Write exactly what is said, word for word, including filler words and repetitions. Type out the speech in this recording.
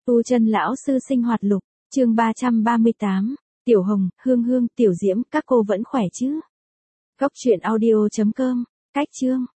Tu chân lão sư sinh hoạt lục, chương ba trăm ba mươi tám, Tiểu Hồng, Hương Hương, Tiểu Diễm, các cô vẫn khỏe chứ? Góc truyện audio chấm com, cách chương.